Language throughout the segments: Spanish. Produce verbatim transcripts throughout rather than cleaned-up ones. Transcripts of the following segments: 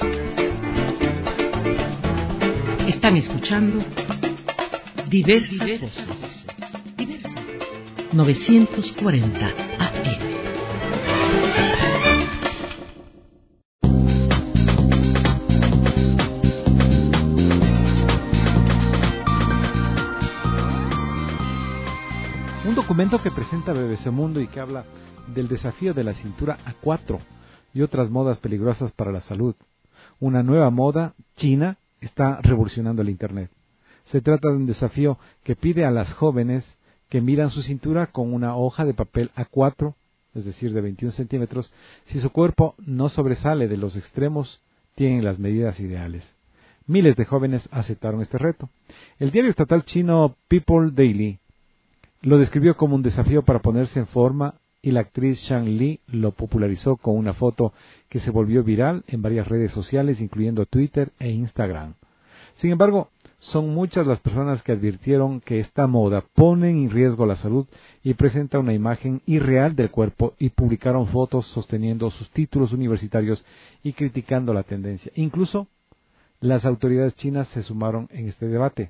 Están escuchando Diversas Voces. novecientos cuarenta A M. Un documento que presenta B B C Mundo y que habla del desafío de la cintura A cuatro y otras modas peligrosas para la salud. Una nueva moda china está revolucionando el Internet. Se trata de un desafío que pide a las jóvenes que midan su cintura con una hoja de papel A cuatro, es decir, de veintiún centímetros, si su cuerpo no sobresale de los extremos, tienen las medidas ideales. Miles de jóvenes aceptaron este reto. El diario estatal chino People Daily lo describió como un desafío para ponerse en forma y la actriz Shang Li lo popularizó con una foto que se volvió viral en varias redes sociales, incluyendo Twitter e Instagram. Sin embargo, son muchas las personas que advirtieron que esta moda pone en riesgo la salud y presenta una imagen irreal del cuerpo y publicaron fotos sosteniendo sus títulos universitarios y criticando la tendencia. Incluso las autoridades chinas se sumaron en este debate.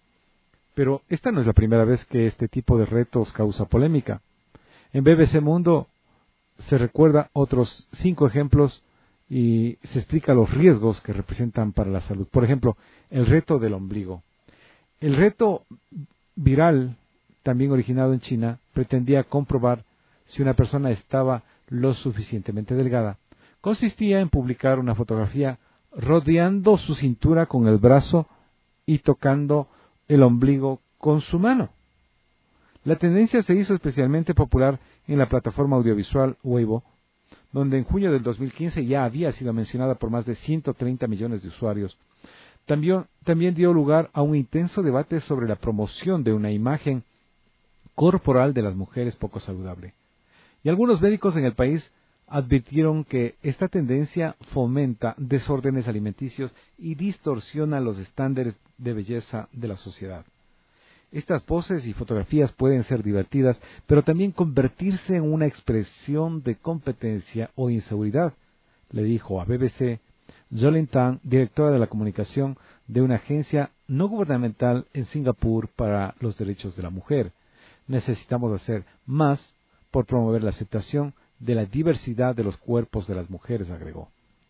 Pero esta no es la primera vez que este tipo de retos causa polémica. En B B C Mundo se recuerda otros cinco ejemplos y se explica los riesgos que representan para la salud. Por ejemplo, el reto del ombligo. El reto viral, también originado en China, pretendía comprobar si una persona estaba lo suficientemente delgada. Consistía en publicar una fotografía rodeando su cintura con el brazo y tocando el ombligo con su mano. La tendencia se hizo especialmente popular en la plataforma audiovisual Weibo, donde en junio del dos mil quince ya había sido mencionada por más de ciento treinta millones de usuarios. También, también dio lugar a un intenso debate sobre la promoción de una imagen corporal de las mujeres poco saludable. Y algunos médicos en el país advirtieron que esta tendencia fomenta desórdenes alimenticios y distorsiona los estándares de belleza de la sociedad. Estas poses y fotografías pueden ser divertidas, pero también convertirse en una expresión de competencia o inseguridad, le dijo a B B C Jolin Tang, directora de la comunicación de una agencia no gubernamental en Singapur para los derechos de la mujer. Necesitamos hacer más por promover la aceptación de la diversidad de los cuerpos de las mujeres, agregó.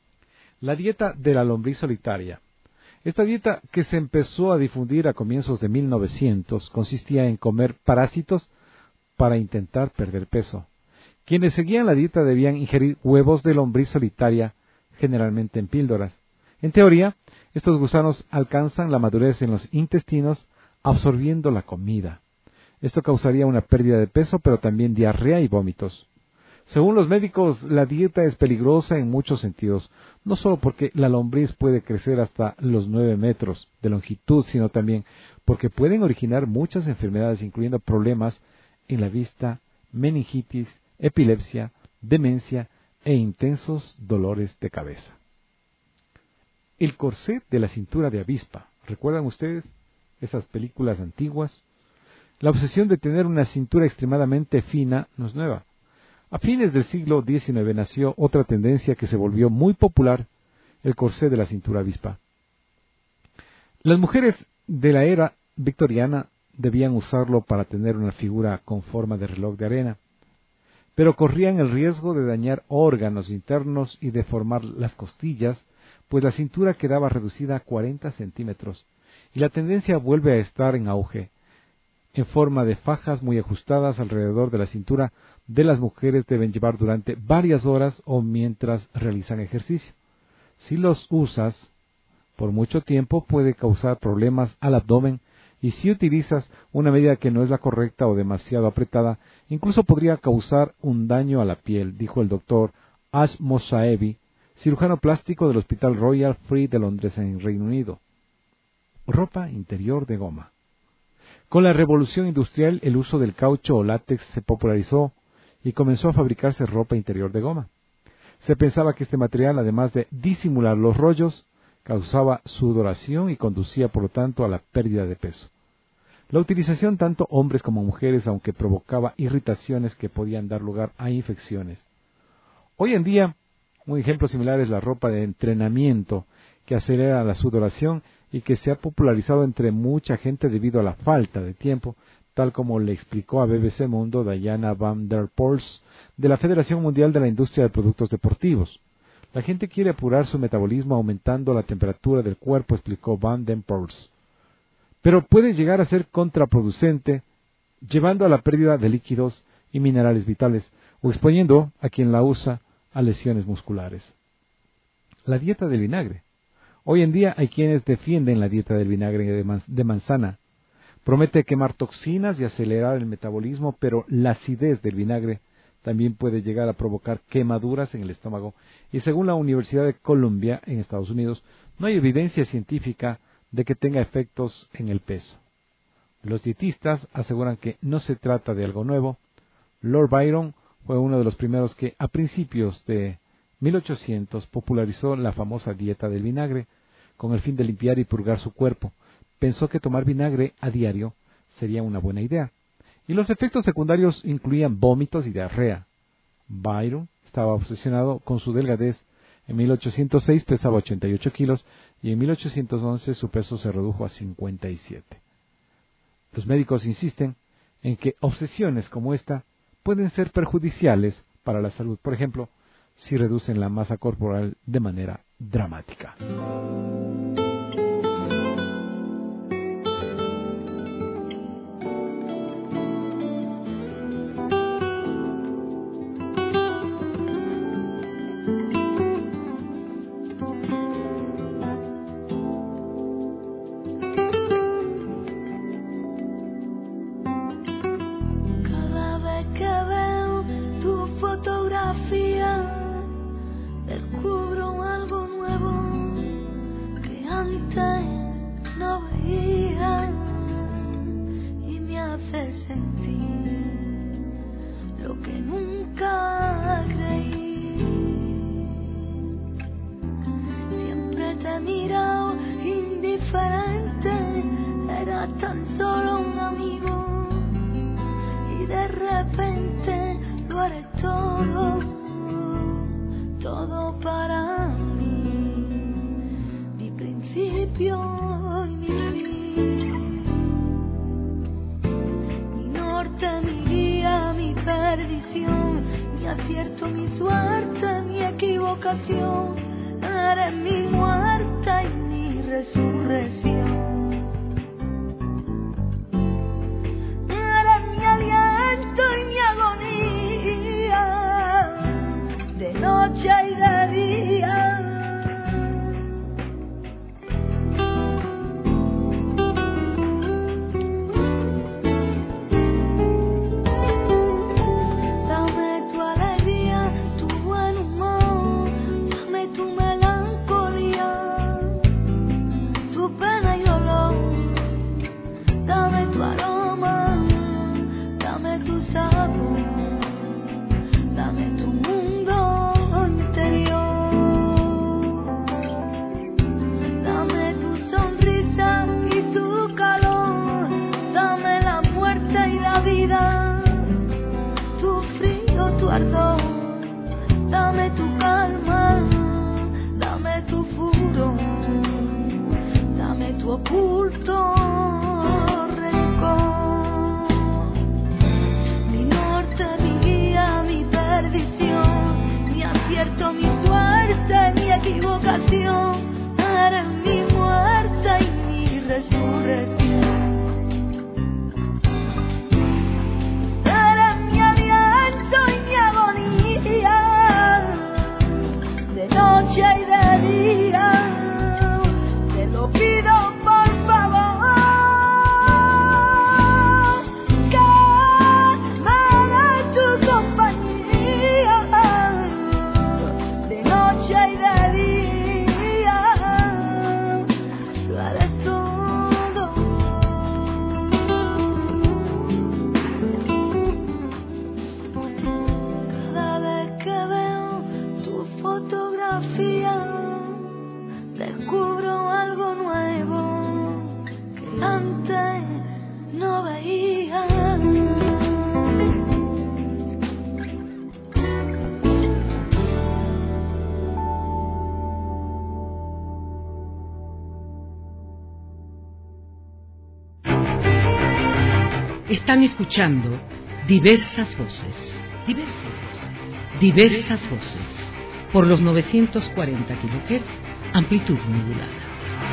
La dieta de la lombriz solitaria. Esta dieta, que se empezó a difundir a comienzos de mil novecientos, consistía en comer parásitos para intentar perder peso. Quienes seguían la dieta debían ingerir huevos de lombriz solitaria, generalmente en píldoras. En teoría, estos gusanos alcanzan la madurez en los intestinos, absorbiendo la comida. Esto causaría una pérdida de peso, pero también diarrea y vómitos. Según los médicos, la dieta es peligrosa en muchos sentidos, no solo porque la lombriz puede crecer hasta los nueve metros de longitud, sino también porque pueden originar muchas enfermedades, incluyendo problemas en la vista, meningitis, epilepsia, demencia e intensos dolores de cabeza. El corset de la cintura de avispa. ¿Recuerdan ustedes esas películas antiguas? La obsesión de tener una cintura extremadamente fina no es nueva. A fines del siglo diecinueve nació otra tendencia que se volvió muy popular, el corsé de la cintura avispa. Las mujeres de la era victoriana debían usarlo para tener una figura con forma de reloj de arena, pero corrían el riesgo de dañar órganos internos y deformar las costillas, pues la cintura quedaba reducida a cuarenta centímetros, y la tendencia vuelve a estar en auge, en forma de fajas muy ajustadas alrededor de la cintura de las mujeres deben llevar durante varias horas o mientras realizan ejercicio. Si los usas por mucho tiempo puede causar problemas al abdomen y si utilizas una medida que no es la correcta o demasiado apretada, incluso podría causar un daño a la piel, dijo el doctor Ash Mosaevi, cirujano plástico del Hospital Royal Free de Londres en Reino Unido. Ropa interior de goma. Con la revolución industrial, el uso del caucho o látex se popularizó y comenzó a fabricarse ropa interior de goma. Se pensaba que este material, además de disimular los rollos, causaba sudoración y conducía, por lo tanto, a la pérdida de peso. La utilización tanto hombres como mujeres, aunque provocaba irritaciones que podían dar lugar a infecciones. Hoy en día, Un ejemplo similar es la ropa de entrenamiento que acelera la sudoración y que se ha popularizado entre mucha gente debido a la falta de tiempo, tal como le explicó a B B C Mundo Diana van der Poels de la Federación Mundial de la Industria de Productos Deportivos. La gente quiere apurar su metabolismo aumentando la temperatura del cuerpo, explicó Van den Poels. Pero puede llegar a ser contraproducente, llevando a la pérdida de líquidos y minerales vitales, o exponiendo a quien la usa a lesiones musculares. La dieta del vinagre. Hoy en día hay quienes defienden la dieta del vinagre de, man- de manzana. Promete quemar toxinas y acelerar el metabolismo, pero la acidez del vinagre también puede llegar a provocar quemaduras en el estómago, y según la Universidad de Columbia en Estados Unidos, no hay evidencia científica de que tenga efectos en el peso. Los dietistas aseguran que no se trata de algo nuevo. Lord Byron fue uno de los primeros que, a principios de mil ochocientos, popularizó la famosa dieta del vinagre, con el fin de limpiar y purgar su cuerpo. Pensó que tomar vinagre a diario sería una buena idea, y los efectos secundarios incluían vómitos y diarrea. Byron estaba obsesionado con su delgadez. En mil ochocientos seis pesaba ochenta y ocho kilos y en mil ochocientos once su peso se redujo a cincuenta y siete. Los médicos insisten en que obsesiones como esta pueden ser perjudiciales para la salud, por ejemplo, si reducen la masa corporal de manera dramática. Cada vez que veo tu fotografía, descubro algo nuevo que antes no veía y me hace sentir lo que nunca creí. Siempre te he mirado indiferente, era tan solo un amigo. Y de repente lo eres todo, todo para mí, mi principio y mi fin, mi norte, mi guía, mi perdición, mi acierto, mi suerte, mi equivocación, eres mi muerte y mi resurrección. Y mi agonía, de noche y de día. Dame tu alegría, tu buen humor, dame tu melancolía, tu pena y dolor, dame tu aroma, dame tu sabor, dame tu mundo interior, dame tu sonrisa y tu calor, dame la muerte y la vida, tu frío, tu ardor, dame tu calma, dame tu furor, dame tu oculto rencor. Mi acierto, mi suerte, mi equivocación, eres mi muerte y mi resurrección. Eres mi aliento y mi agonía, de noche y de día, te lo pido por favor. Todo Están escuchando diversas voces, diversas voces, diversas voces, por los novecientos cuarenta kilohertz, amplitud modulada.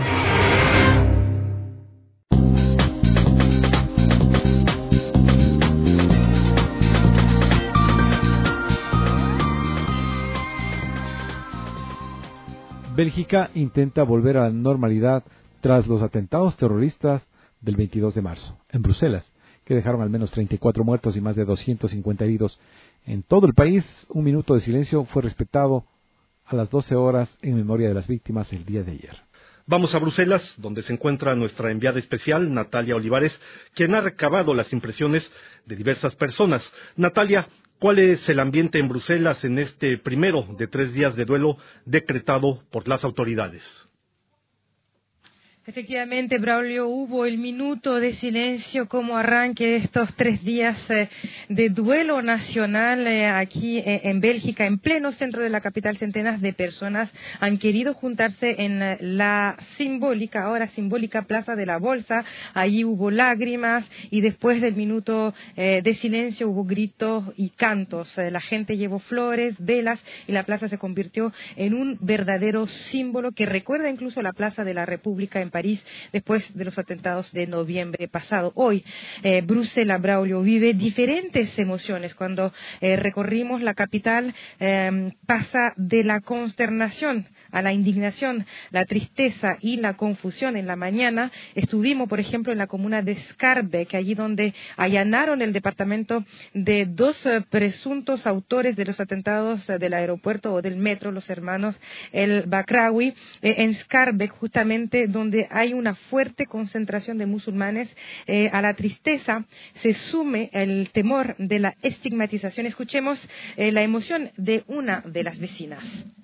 Bélgica intenta volver a la normalidad tras los atentados terroristas del veintidós de marzo en Bruselas, que dejaron al menos treinta y cuatro muertos y más de doscientos cincuenta heridos. En todo el país, un minuto de silencio fue respetado a las doce horas en memoria de las víctimas el día de ayer. Vamos a Bruselas, donde se encuentra nuestra enviada especial, Natalia Olivares, quien ha recabado las impresiones de diversas personas. Natalia, ¿cuál es el ambiente en Bruselas en este primero de tres días de duelo decretado por las autoridades? Efectivamente, Braulio, hubo el minuto de silencio como arranque de estos tres días eh, de duelo nacional eh, aquí eh, en Bélgica, en pleno centro de la capital. Centenas de personas han querido juntarse en eh, la simbólica, ahora simbólica Plaza de la Bolsa. Allí hubo lágrimas y después del minuto eh, de silencio hubo gritos y cantos. Eh, la gente llevó flores, velas y la plaza se convirtió en un verdadero símbolo que recuerda incluso la Plaza de la República en París. París después de los atentados de noviembre pasado. Hoy, eh, Bruselas, Braulio, vive diferentes emociones. Cuando eh, recorrimos la capital, eh, pasa de la consternación a la indignación, la tristeza y la confusión. En la mañana estuvimos, por ejemplo, en la comuna de Schaerbeek, allí donde allanaron el departamento de dos eh, presuntos autores de los atentados eh, del aeropuerto o del metro, los hermanos El Bakraoui, eh, en Schaerbeek, justamente donde hay una fuerte concentración de musulmanes. Eh, a la tristeza se sume el temor de la estigmatización. Escuchemos eh, la emoción de una de las vecinas.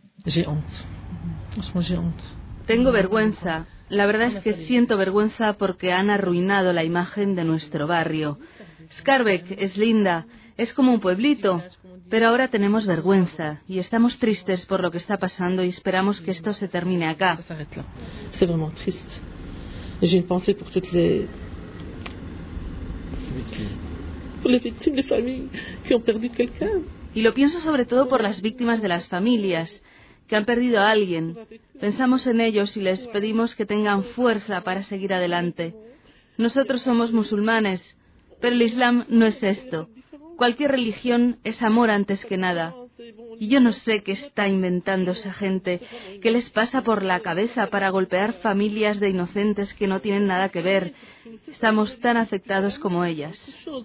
Tengo vergüenza. La verdad es que siento vergüenza porque han arruinado la imagen de nuestro barrio. Schaerbeek es linda, es como un pueblito, pero ahora tenemos vergüenza y estamos tristes por lo que está pasando y esperamos que esto se termine acá. C'est vraiment triste. Et j'ai une pensée pour toutes les pour les victimes, les familles qui ont perdu quelqu'un. Y lo pienso sobre todo por las víctimas de las familias que han perdido a alguien. Pensamos en ellos y les pedimos que tengan fuerza para seguir adelante. Nosotros somos musulmanes, pero el Islam no es esto. Cualquier religión es amor antes que nada. Y yo no sé qué está inventando esa gente, qué les pasa por la cabeza para golpear familias de inocentes que no tienen nada que ver. Estamos tan afectados como ellas.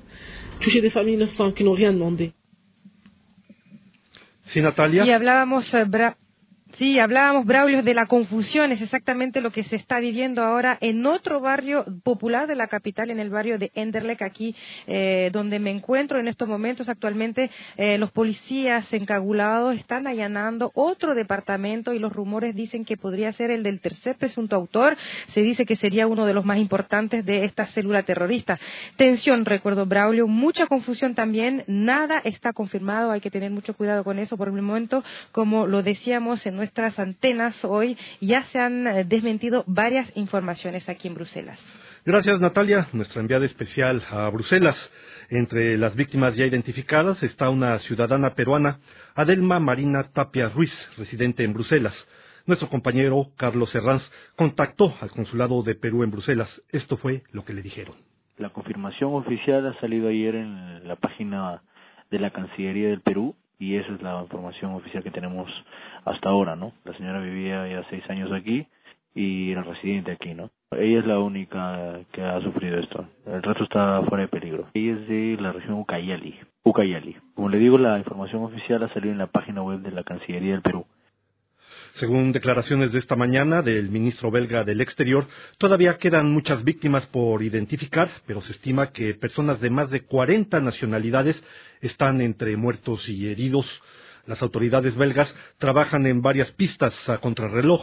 Sí, Natalia. Y hablábamos... Uh, Bra- Sí, hablábamos, Braulio, de la confusión. Es exactamente lo que se está viviendo ahora en otro barrio popular de la capital, en el barrio de Enderlecht, aquí eh, donde me encuentro en estos momentos. Actualmente eh, los policías encagulados están allanando otro departamento y los rumores dicen que podría ser el del tercer presunto autor. Se dice que sería uno de los más importantes de esta célula terrorista. Tensión, recuerdo, Braulio, mucha confusión también. Nada está confirmado, hay que tener mucho cuidado con eso por el momento. Como lo decíamos en nuestras antenas hoy, ya se han desmentido varias informaciones aquí en Bruselas. Gracias, Natalia, nuestra enviada especial a Bruselas. Entre las víctimas ya identificadas está una ciudadana peruana, Adelma Marina Tapia Ruiz, residente en Bruselas. Nuestro compañero Carlos Herranz contactó al consulado de Perú en Bruselas. Esto fue lo que le dijeron. La confirmación oficial ha salido ayer en la página de la Cancillería del Perú. Y esa es la información oficial que tenemos hasta ahora, ¿no? La señora vivía ya seis años aquí y era residente aquí, ¿no? Ella es la única que ha sufrido esto. El resto está fuera de peligro. Ella es de la región Ucayali. Ucayali. Como le digo, la información oficial ha salido en la página web de la Cancillería del Perú. Según declaraciones de esta mañana del ministro belga del Exterior, todavía quedan muchas víctimas por identificar, pero se estima que personas de más de cuarenta nacionalidades están entre muertos y heridos. Las autoridades belgas trabajan en varias pistas a contrarreloj.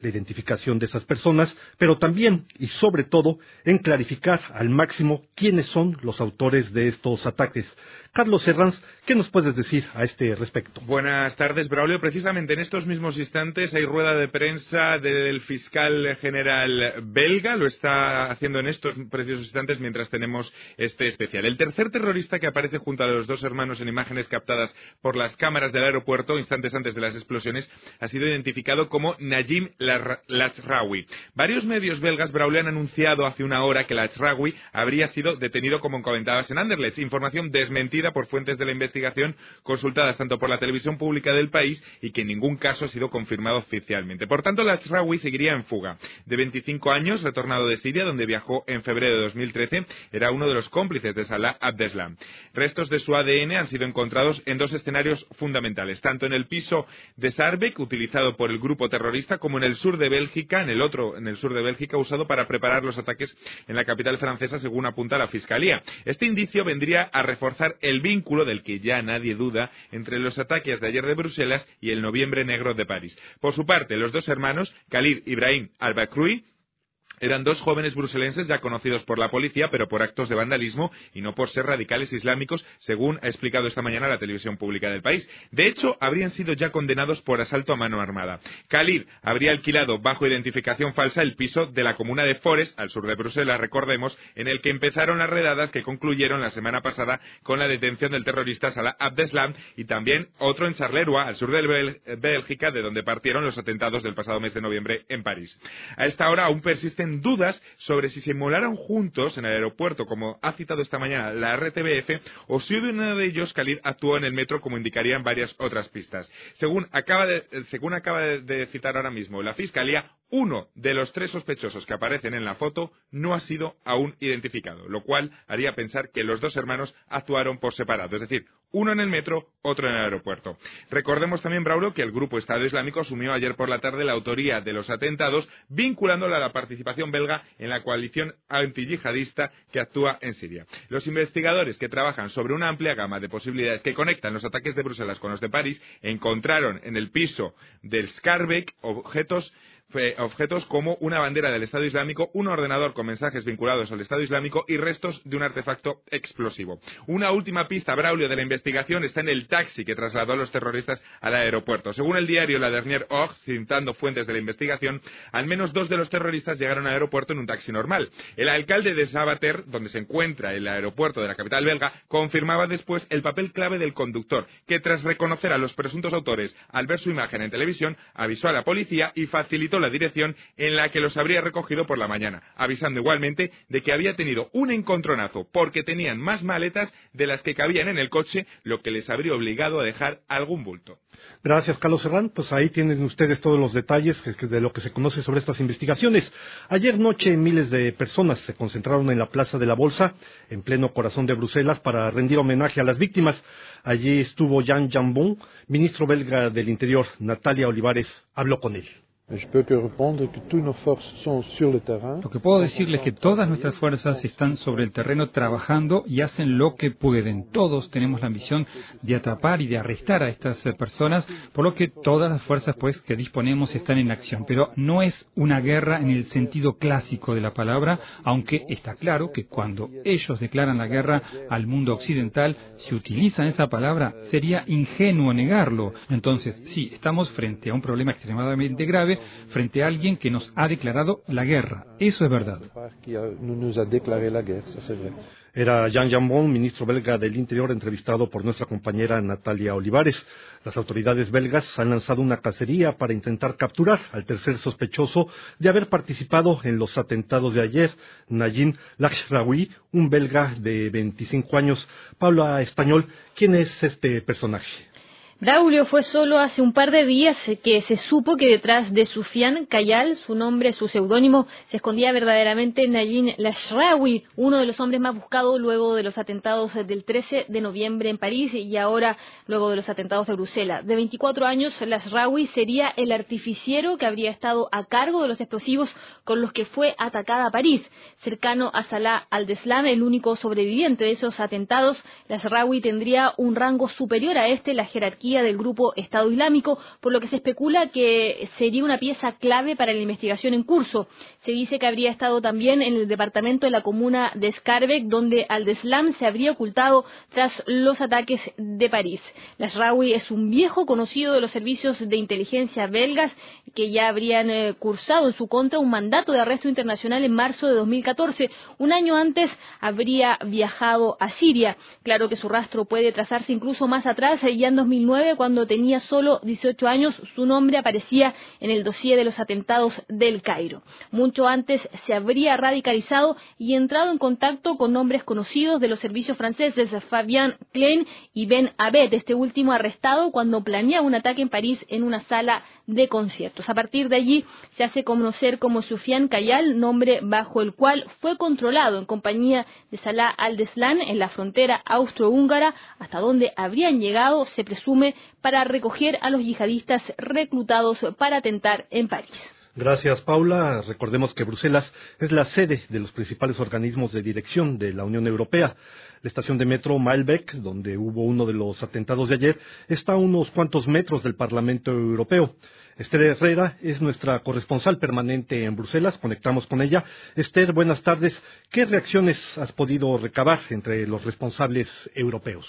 la identificación de esas personas, pero también y sobre todo en clarificar al máximo quiénes son los autores de estos ataques. Carlos Herranz, ¿qué nos puedes decir a este respecto? Buenas tardes, Braulio. Precisamente en estos mismos instantes hay rueda de prensa del fiscal general belga. Lo está haciendo en estos precisos instantes mientras tenemos este especial. El tercer terrorista que aparece junto a los dos hermanos en imágenes captadas por las cámaras del aeropuerto instantes antes de las explosiones ha sido identificado como Najim Lachraoui. Varios medios belgas, Braulio, han anunciado hace una hora que Lachraoui habría sido detenido, como comentabas, en Anderlecht. Información desmentida por fuentes de la investigación consultadas tanto por la televisión pública del país y que en ningún caso ha sido confirmado oficialmente. Por tanto, Lachraoui seguiría en fuga. De veinticinco años, retornado de Siria, donde viajó en febrero de dos mil trece, era uno de los cómplices de Salah Abdeslam. Restos de su A D N han sido encontrados en dos escenarios fundamentales, tanto en el piso de Saarbeek, utilizado por el grupo terrorista, como en el sur de Bélgica, en el otro, en el sur de Bélgica, usado para preparar los ataques en la capital francesa, según apunta la Fiscalía. Este indicio vendría a reforzar el vínculo del que ya nadie duda entre los ataques de ayer de Bruselas y el noviembre negro de París. Por su parte, los dos hermanos, Khalid Ibrahim al-Bakroui, eran dos jóvenes bruselenses ya conocidos por la policía, pero por actos de vandalismo y no por ser radicales islámicos, según ha explicado esta mañana la televisión pública del país. De hecho, habrían sido ya condenados por asalto a mano armada. Khalid habría alquilado bajo identificación falsa el piso de la comuna de Forest, al sur de Bruselas, recordemos, en el que empezaron las redadas que concluyeron la semana pasada con la detención del terrorista Salah Abdeslam, y también otro en Charleroi, al sur de Bélgica, de donde partieron los atentados del pasado mes de noviembre en París. A esta hora aún persisten dudas sobre si se inmolaron juntos en el aeropuerto, como ha citado esta mañana la R T B F, o si uno de ellos, Khalid, actuó en el metro, como indicarían varias otras pistas. Según acaba de, según acaba de, de citar ahora mismo la Fiscalía, uno de los tres sospechosos que aparecen en la foto no ha sido aún identificado, lo cual haría pensar que los dos hermanos actuaron por separado, es decir, uno en el metro, otro en el aeropuerto. Recordemos también, Braulio, que el grupo Estado Islámico asumió ayer por la tarde la autoría de los atentados, vinculándola a la participación belga en la coalición antiyihadista que actúa en Siria. Los investigadores que trabajan sobre una amplia gama de posibilidades que conectan los ataques de Bruselas con los de París encontraron en el piso del Schaerbeek objetos objetos como una bandera del Estado Islámico, un ordenador con mensajes vinculados al Estado Islámico y restos de un artefacto explosivo. Una última pista, Braulio, de la investigación está en el taxi que trasladó a los terroristas al aeropuerto. Según el diario La Dernière Heure, citando fuentes de la investigación, al menos dos de los terroristas llegaron al aeropuerto en un taxi normal. El alcalde de Sabater, donde se encuentra el aeropuerto de la capital belga, confirmaba después el papel clave del conductor, que tras reconocer a los presuntos autores al ver su imagen en televisión, avisó a la policía y facilitó la dirección en la que los habría recogido por la mañana, avisando igualmente de que había tenido un encontronazo porque tenían más maletas de las que cabían en el coche, lo que les habría obligado a dejar algún bulto. Gracias, Carlos Serrán. Pues ahí tienen ustedes todos los detalles de lo que se conoce sobre estas investigaciones. Ayer noche miles de personas se concentraron en la Plaza de la Bolsa, en pleno corazón de Bruselas, para rendir homenaje a las víctimas. Allí estuvo Jean Jambon, ministro belga del Interior. Natalia Olivares habló con él. Lo que puedo decirles es que todas nuestras fuerzas están sobre el terreno trabajando y hacen lo que pueden. Todos tenemos la ambición de atrapar y de arrestar a estas personas, por lo que todas las fuerzas pues que disponemos están en acción. Pero no es una guerra en el sentido clásico de la palabra, aunque está claro que cuando ellos declaran la guerra al mundo occidental, si utilizan esa palabra, sería ingenuo negarlo. Entonces, sí, estamos frente a un problema extremadamente grave, frente a alguien que nos ha declarado la guerra. Eso es verdad. Era Jean Jambon, ministro belga del Interior, entrevistado por nuestra compañera Natalia Olivares. Las autoridades belgas han lanzado una cacería para intentar capturar al tercer sospechoso de haber participado en los atentados de ayer, Najim Lachraoui, un belga de veinticinco años. Pablo Español, ¿quién es este personaje? Braulio, fue solo hace un par de días que se supo que detrás de Soufiane Kayal, su nombre, su seudónimo, se escondía verdaderamente Najim Lachraoui, uno de los hombres más buscados luego de los atentados del trece de noviembre en París y ahora luego de los atentados de Bruselas. De veinticuatro años, Lachraoui sería el artificiero que habría estado a cargo de los explosivos con los que fue atacada París. Cercano a Salah Abdeslam, el único sobreviviente de esos atentados, Lachraoui tendría un rango superior a este, la jerarquía jerarquía del grupo Estado Islámico, por lo que se especula que sería una pieza clave para la investigación en curso. Se dice que habría estado también en el departamento de la comuna de Schaerbeek, donde Al-Deslam se habría ocultado tras los ataques de París. Lashrawi es un viejo conocido de los servicios de inteligencia belgas que ya habrían eh, cursado en su contra un mandato de arresto internacional en marzo de dos mil catorce. Un año antes habría viajado a Siria. Claro que su rastro puede trazarse incluso más atrás. Ya en dos mil nueve, cuando tenía solo dieciocho años, su nombre aparecía en el dossier de los atentados del Cairo. Mucho antes se habría radicalizado y entrado en contacto con nombres conocidos de los servicios franceses, Fabien Klein y Ben Abed, este último arrestado cuando planeaba un ataque en París en una sala de conciertos. A partir de allí se hace conocer como Soufiane Kayal, nombre bajo el cual fue controlado en compañía de Salah al-Deslam en la frontera austrohúngara, hasta donde habrían llegado, se presume, para recoger a los yihadistas reclutados para atentar en París. Gracias, Paula. Recordemos que Bruselas es la sede de los principales organismos de dirección de la Unión Europea. La estación de metro Maelbeek, donde hubo uno de los atentados de ayer, está a unos cuantos metros del Parlamento Europeo. Esther Herrera es nuestra corresponsal permanente en Bruselas. Conectamos con ella. Esther, buenas tardes. ¿Qué reacciones has podido recabar entre los responsables europeos?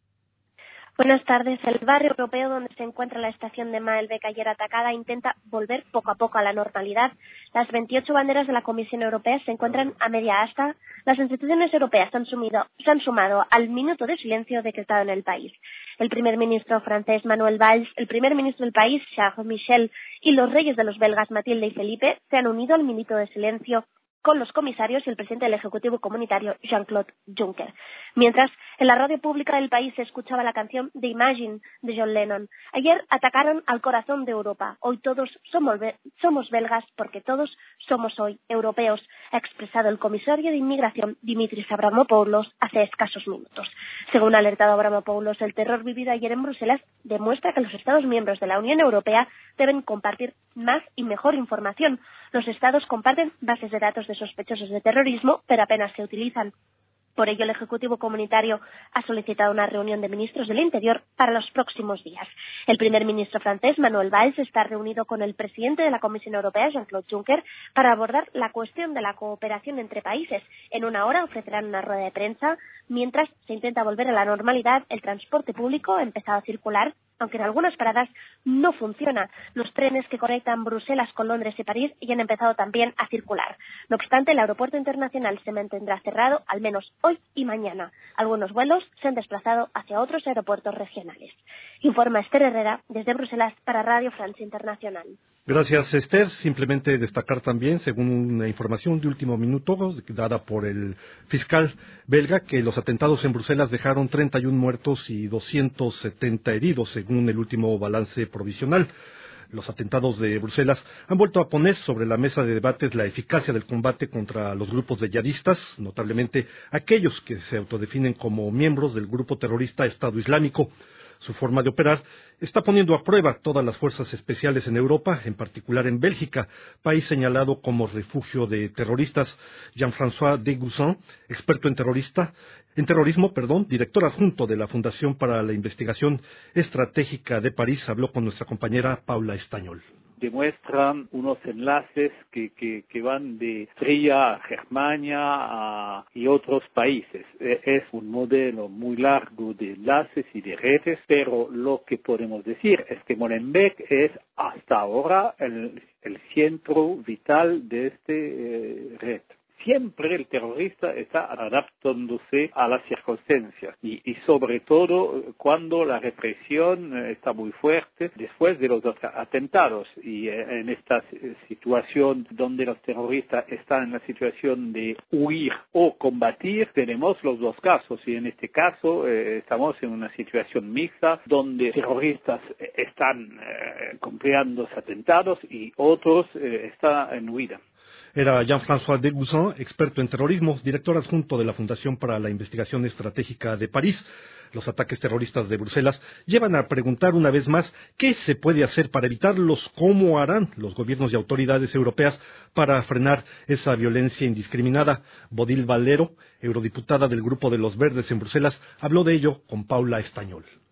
Buenas tardes. El barrio europeo donde se encuentra la estación de Maelbeek ayer atacada intenta volver poco a poco a la normalidad. Las veintiocho banderas de la Comisión Europea se encuentran a media asta. Las instituciones europeas se han, sumido, se han sumado al minuto de silencio decretado en el país. El primer ministro francés Manuel Valls, el primer ministro del país Charles Michel y los reyes de los belgas Matilde y Felipe se han unido al minuto de silencio con los comisarios y el presidente del Ejecutivo Comunitario, Jean-Claude Juncker. Mientras, en la radio pública del país se escuchaba la canción The Imagine de John Lennon. Ayer atacaron al corazón de Europa. Hoy todos somos, somos belgas porque todos somos hoy europeos, ha expresado el comisario de Inmigración, Dimitris Avramopoulos, hace escasos minutos. Según ha alertado Avramopoulos, el terror vivido ayer en Bruselas demuestra que los Estados miembros de la Unión Europea deben compartir más y mejor información. Los Estados comparten bases de datos de sospechosos de terrorismo, pero apenas se utilizan. Por ello, el Ejecutivo Comunitario ha solicitado una reunión de ministros del Interior para los próximos días. El primer ministro francés, Manuel Valls, está reunido con el presidente de la Comisión Europea, Jean-Claude Juncker, para abordar la cuestión de la cooperación entre países. En una hora ofrecerán una rueda de prensa. Mientras se intenta volver a la normalidad, el transporte público ha empezado a circular, aunque en algunas paradas no funciona. Los trenes que conectan Bruselas con Londres y París ya han empezado también a circular. No obstante, el aeropuerto internacional se mantendrá cerrado al menos hoy y mañana. Algunos vuelos se han desplazado hacia otros aeropuertos regionales. Informa Esther Herrera desde Bruselas para Radio Francia Internacional. Gracias, Esther. Simplemente destacar también, según una información de último minuto dada por el fiscal belga, que los atentados en Bruselas dejaron treinta y uno muertos y doscientos setenta heridos, según el último balance provisional. Los atentados de Bruselas han vuelto a poner sobre la mesa de debates la eficacia del combate contra los grupos de yihadistas, notablemente aquellos que se autodefinen como miembros del grupo terrorista Estado Islámico. Su forma de operar está poniendo a prueba todas las fuerzas especiales en Europa, en particular en Bélgica, país señalado como refugio de terroristas. Jean-François Deguzan, experto en terrorista, en terrorismo, perdón, director adjunto de la Fundación para la Investigación Estratégica de París, habló con nuestra compañera Paula Estañol. Demuestran unos enlaces que, que, que van de Austria a Germania a, y otros países. Es un modelo muy largo de enlaces y de redes, pero lo que podemos decir es que Molenbeek es hasta ahora el, el centro vital de este eh, red. Siempre el terrorista está adaptándose a las circunstancias y, y sobre todo cuando la represión está muy fuerte después de los atentados y en esta situación donde los terroristas están en la situación de huir o combatir, tenemos los dos casos y en este caso eh, estamos en una situación mixta donde terroristas están eh, cumpliendo los atentados y otros eh, están en huida. Era Jean-François Deguzan, experto en terrorismo, director adjunto de la Fundación para la Investigación Estratégica de París. Los ataques terroristas de Bruselas llevan a preguntar una vez más qué se puede hacer para evitarlos, cómo harán los gobiernos y autoridades europeas para frenar esa violencia indiscriminada. Bodil Valero, eurodiputada del Grupo de los Verdes en Bruselas, habló de ello con Paula Estañol.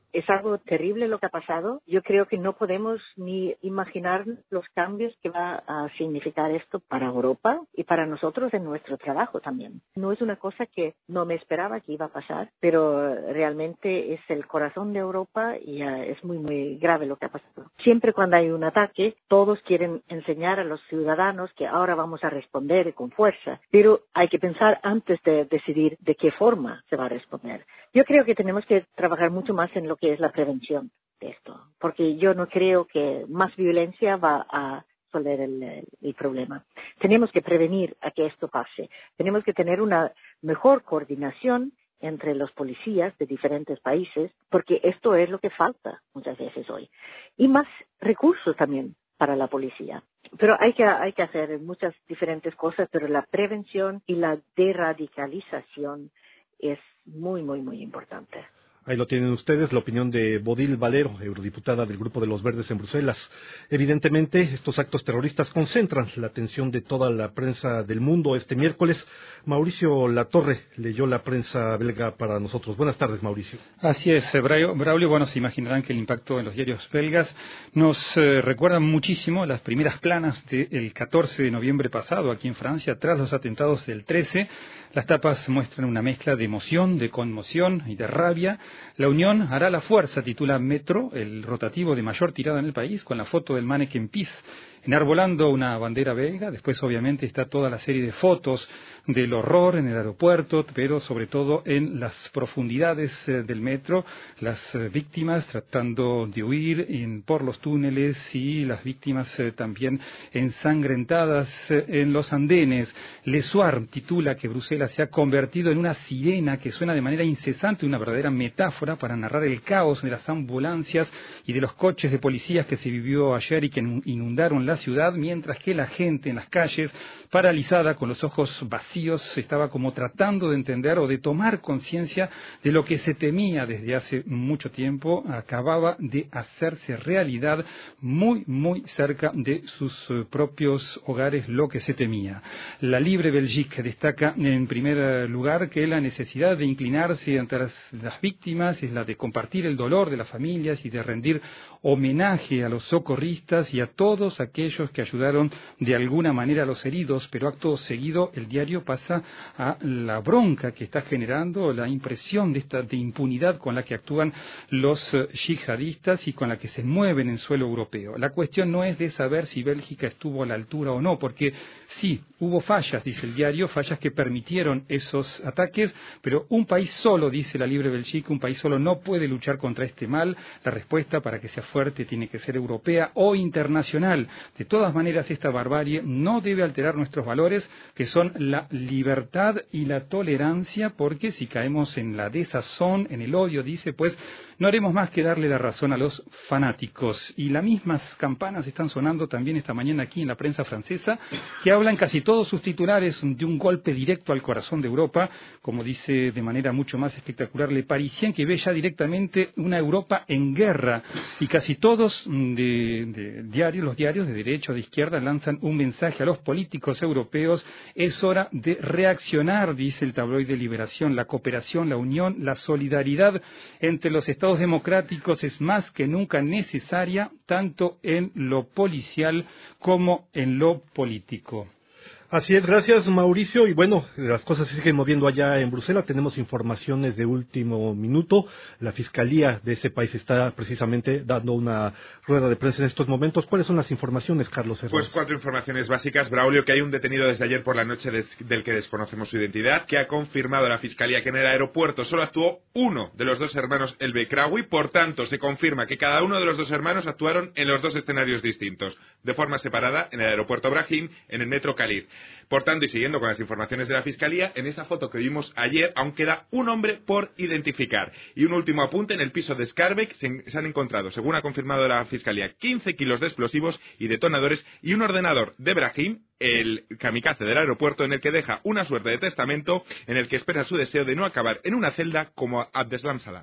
Es algo terrible lo que ha pasado. Yo creo que no podemos ni imaginar los cambios que va a significar esto para Europa y para nosotros en nuestro trabajo también. No es una cosa que no me esperaba que iba a pasar, pero realmente es el corazón de Europa y uh, es muy, muy grave lo que ha pasado. Siempre cuando hay un ataque, todos quieren enseñar a los ciudadanos que ahora vamos a responder con fuerza, pero hay que pensar antes de decidir de qué forma se va a responder. Yo creo que tenemos que trabajar mucho más en lo que es la prevención de esto, porque yo no creo que más violencia va a resolver el, el, el problema. Tenemos que prevenir a que esto pase. Tenemos que tener una mejor coordinación entre los policías de diferentes países, porque esto es lo que falta muchas veces hoy. Y más recursos también para la policía. Pero hay que, hay que hacer muchas diferentes cosas, pero la prevención y la deradicalización es muy, muy, muy importante. Ahí lo tienen ustedes, la opinión de Bodil Valero, eurodiputada del Grupo de los Verdes en Bruselas. Evidentemente, estos actos terroristas concentran la atención de toda la prensa del mundo. Este miércoles, Mauricio Latorre leyó la prensa belga para nosotros. Buenas tardes, Mauricio. Así es, Braulio. Bueno, se imaginarán que el impacto en los diarios belgas nos eh, recuerda muchísimo las primeras planas del catorce de noviembre pasado aquí en Francia, tras los atentados del trece. Las tapas muestran una mezcla de emoción, de conmoción y de rabia. La unión hará la fuerza, titula Metro, el rotativo de mayor tirada en el país, con la foto del Manneken Pis enarbolando una bandera belga. Después, obviamente, está toda la serie de fotos del horror en el aeropuerto, pero sobre todo en las profundidades eh, del metro, las eh, víctimas tratando de huir en, por los túneles y las víctimas eh, también ensangrentadas eh, en los andenes. Le Soir titula que Bruselas se ha convertido en una sirena que suena de manera incesante, una verdadera metáfora para narrar el caos de las ambulancias y de los coches de policías que se vivió ayer y que inundaron la ciudad, mientras que la gente en las calles, paralizada, con los ojos vacíos, estaba como tratando de entender o de tomar conciencia de lo que se temía desde hace mucho tiempo, acababa de hacerse realidad muy, muy cerca de sus uh, propios hogares, lo que se temía. La Libre Belgique destaca en primer lugar que la necesidad de inclinarse ante las, las víctimas es la de compartir el dolor de las familias y de rendir homenaje a los socorristas y a todos aquellos que ayudaron de alguna manera a los heridos, pero acto seguido el diario pasa a la bronca que está generando, la impresión de esta de impunidad con la que actúan los uh, yihadistas y con la que se mueven en suelo europeo. La cuestión no es de saber si Bélgica estuvo a la altura o no, porque sí, hubo fallas, dice el diario, fallas que permitieron esos ataques, pero un país solo, dice la Libre Belgique, un país solo no puede luchar contra este mal. La respuesta para que sea fuerte tiene que ser europea o internacional. De todas maneras, esta barbarie no debe alterar nuestros valores, que son la libertad y la tolerancia, porque si caemos en la desazón, en el odio, dice, pues no haremos más que darle la razón a los fanáticos. Y las mismas campanas están sonando también esta mañana aquí en la prensa francesa, que hablan casi todos sus titulares de un golpe directo al corazón de Europa, como dice de manera mucho más espectacular Le Parisien, que ve ya directamente una Europa en guerra, y casi todos de, de diarios, los diarios de derecha o de izquierda lanzan un mensaje a los políticos europeos: es hora de reaccionar, dice el tabloide Liberación, la cooperación, la unión, la solidaridad entre los estados democráticos es más que nunca necesaria, tanto en lo policial como en lo político. Así es, gracias Mauricio. Y bueno, las cosas se siguen moviendo allá en Bruselas. Tenemos informaciones de último minuto. La Fiscalía de ese país está precisamente dando una rueda de prensa en estos momentos. ¿Cuáles son las informaciones, Carlos Herrera? Pues cuatro informaciones básicas, Braulio, que hay un detenido desde ayer por la noche des, del que desconocemos su identidad, que ha confirmado la Fiscalía que en el aeropuerto solo actuó uno de los dos hermanos El Bekraoui. Por tanto, se confirma que cada uno de los dos hermanos actuaron en los dos escenarios distintos, de forma separada, en el aeropuerto Brahim, en el metro Khalid. Por tanto, y siguiendo con las informaciones de la Fiscalía, en esa foto que vimos ayer aún queda un hombre por identificar. Y un último apunte: en el piso de Scarbeck se, se han encontrado, según ha confirmado la Fiscalía, quince kilos de explosivos y detonadores y un ordenador de Brahim, el kamikaze del aeropuerto, en el que deja una suerte de testamento en el que expresa su deseo de no acabar en una celda como Abdeslam Salam.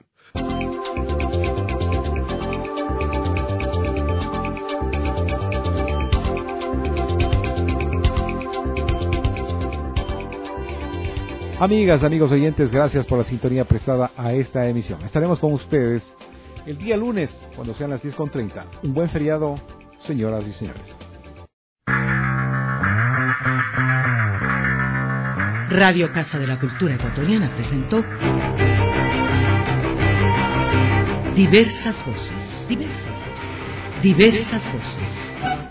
Amigas, amigos oyentes, gracias por la sintonía prestada a esta emisión. Estaremos con ustedes el día lunes, cuando sean las diez con treinta. Un buen feriado, señoras y señores. Radio Casa de la Cultura Ecuatoriana presentó Diversas Voces. Diversas Voces. Diversas Voces.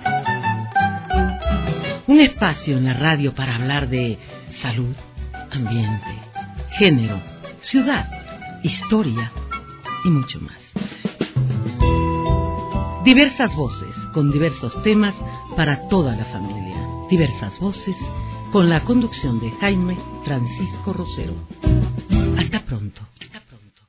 Un espacio en la radio para hablar de salud, ambiente, género, ciudad, historia y mucho más. Diversas Voces, con diversos temas para toda la familia. Diversas Voces, con la conducción de Jaime Francisco Rosero. Hasta pronto.